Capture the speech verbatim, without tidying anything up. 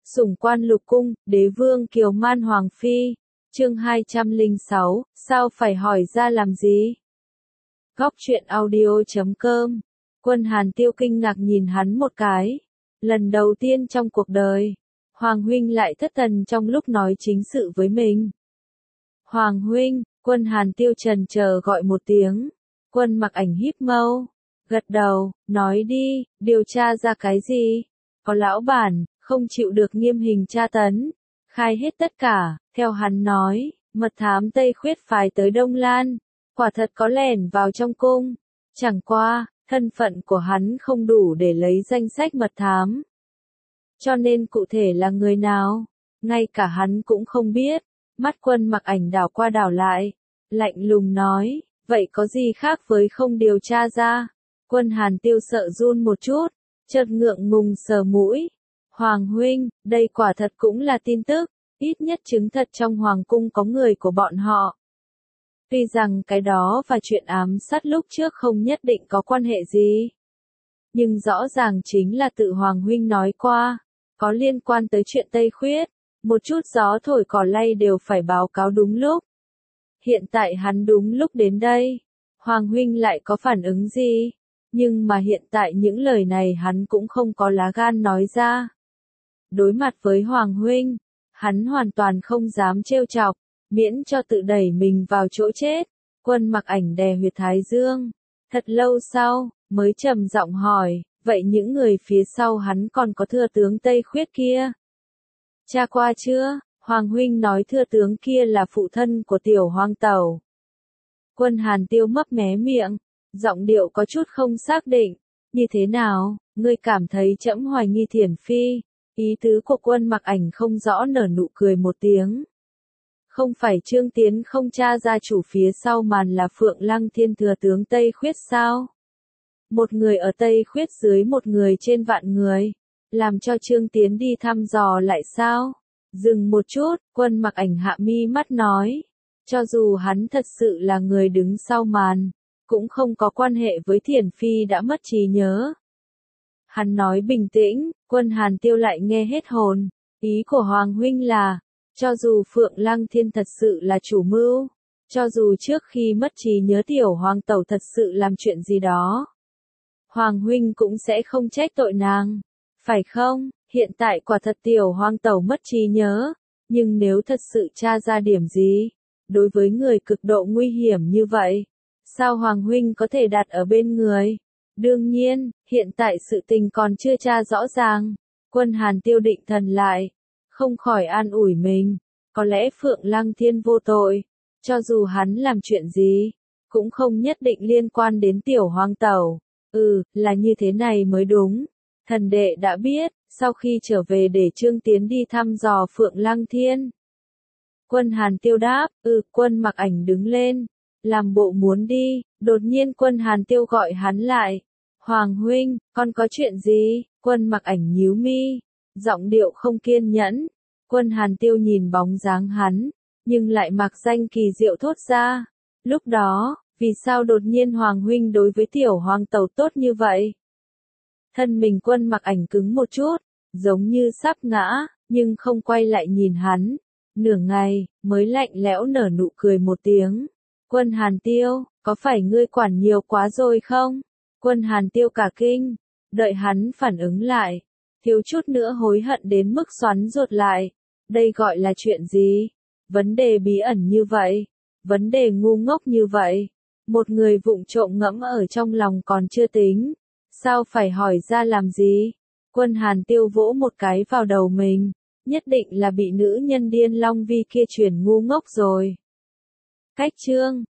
Sủng quan lục cung, đế vương kiều man hoàng phi. Chương hai trăm lẻ sáu, sao phải hỏi ra làm gì? Góc truyện audio chấm com. Quân Hàn Tiêu kinh ngạc nhìn hắn một cái. Lần đầu tiên trong cuộc đời, Hoàng huynh lại thất thần trong lúc nói chính sự với mình. Hoàng huynh, Quân Hàn Tiêu trần chờ gọi một tiếng. Quân Mặc Ảnh híp mâu, gật đầu, nói đi, điều tra ra cái gì? Có lão bản, không chịu được nghiêm hình tra tấn, khai hết tất cả, theo hắn nói, mật thám Tây Khuyết phái tới Đông Lan, quả thật có lẻn vào trong cung, chẳng qua, thân phận của hắn không đủ để lấy danh sách mật thám. Cho nên cụ thể là người nào, ngay cả hắn cũng không biết. Mắt Quân Mặc Ảnh đảo qua đảo lại, lạnh lùng nói, vậy có gì khác với không điều tra ra? Quân Hàn Tiêu sợ run một chút, chợt ngượng ngùng sờ mũi. Hoàng huynh, đây quả thật cũng là tin tức, ít nhất chứng thật trong hoàng cung có người của bọn họ. Tuy rằng cái đó và chuyện ám sát lúc trước không nhất định có quan hệ gì, nhưng rõ ràng chính là tự Hoàng huynh nói qua, có liên quan tới chuyện Tây Khuyết, một chút gió thổi cỏ lay đều phải báo cáo đúng lúc. Hiện tại hắn đúng lúc đến đây, Hoàng huynh lại có phản ứng gì? Nhưng mà hiện tại những lời này hắn cũng không có lá gan nói ra. Đối mặt với Hoàng huynh, hắn hoàn toàn không dám trêu chọc, miễn cho tự đẩy mình vào chỗ chết. Quân Mặc Ảnh đè huyệt thái dương, thật lâu sau, mới trầm giọng hỏi, vậy những người phía sau hắn còn có thừa tướng Tây Khuyết kia? Tra qua chưa? Hoàng huynh nói thừa tướng kia là phụ thân của tiểu hoàng tẩu. Quân Hàn Tiêu mấp mé miệng, giọng điệu có chút không xác định. Như thế nào, ngươi cảm thấy trẫm hoài nghi Thiển Phi? Ý tứ của Quân Mặc Ảnh không rõ, nở nụ cười một tiếng. Không phải Trương Tiến không tra ra chủ phía sau màn là Phượng Lăng Thiên thừa tướng Tây Khuyết sao? Một người ở Tây Khuyết dưới một người trên vạn người, làm cho Trương Tiến đi thăm dò lại sao? Dừng một chút, Quân Mặc Ảnh hạ mi mắt nói, cho dù hắn thật sự là người đứng sau màn, cũng không có quan hệ với Thiển Phi đã mất trí nhớ. Hắn nói bình tĩnh, Quân Hàn Tiêu lại nghe hết hồn. Ý của Hoàng huynh là, cho dù Phượng Lăng Thiên thật sự là chủ mưu, cho dù trước khi mất trí nhớ tiểu hoàng tẩu thật sự làm chuyện gì đó, Hoàng huynh cũng sẽ không trách tội nàng, phải không? Hiện tại quả thật tiểu hoàng tẩu mất trí nhớ, nhưng nếu thật sự tra ra điểm gì, đối với người cực độ nguy hiểm như vậy, sao Hoàng huynh có thể đặt ở bên người? Đương nhiên, hiện tại sự tình còn chưa tra rõ ràng. Quân Hàn Tiêu định thần lại, không khỏi an ủi mình, có lẽ Phượng Lăng Thiên vô tội, cho dù hắn làm chuyện gì, cũng không nhất định liên quan đến tiểu hoàng tẩu. Ừ, là như thế này mới đúng. Thần đệ đã biết, sau khi trở về để Trương Tiến đi thăm dò Phượng Lăng Thiên. Quân Hàn Tiêu đáp, ừ. Quân Mặc Ảnh đứng lên, làm bộ muốn đi, đột nhiên Quân Hàn Tiêu gọi hắn lại. Hoàng huynh, con có chuyện gì? Quân Mặc Ảnh nhíu mi, giọng điệu không kiên nhẫn. Quân Hàn Tiêu nhìn bóng dáng hắn, nhưng lại mặc danh kỳ diệu thốt ra. Lúc đó, vì sao đột nhiên Hoàng huynh đối với tiểu hoàng tẩu tốt như vậy? Thân mình Quân Mặc Ảnh cứng một chút, giống như sắp ngã, nhưng không quay lại nhìn hắn. Nửa ngày, mới lạnh lẽo nở nụ cười một tiếng. Quân Hàn Tiêu, có phải ngươi quản nhiều quá rồi không? Quân Hàn Tiêu cả kinh, đợi hắn phản ứng lại, thiếu chút nữa hối hận đến mức xoắn ruột lại. Đây gọi là chuyện gì? Vấn đề bí ẩn như vậy, vấn đề ngu ngốc như vậy, một người vụng trộm ngẫm ở trong lòng còn chưa tính, sao phải hỏi ra làm gì? Quân Hàn Tiêu vỗ một cái vào đầu mình, nhất định là bị nữ nhân điên Long Vi kia chuyển ngu ngốc rồi. Cách chương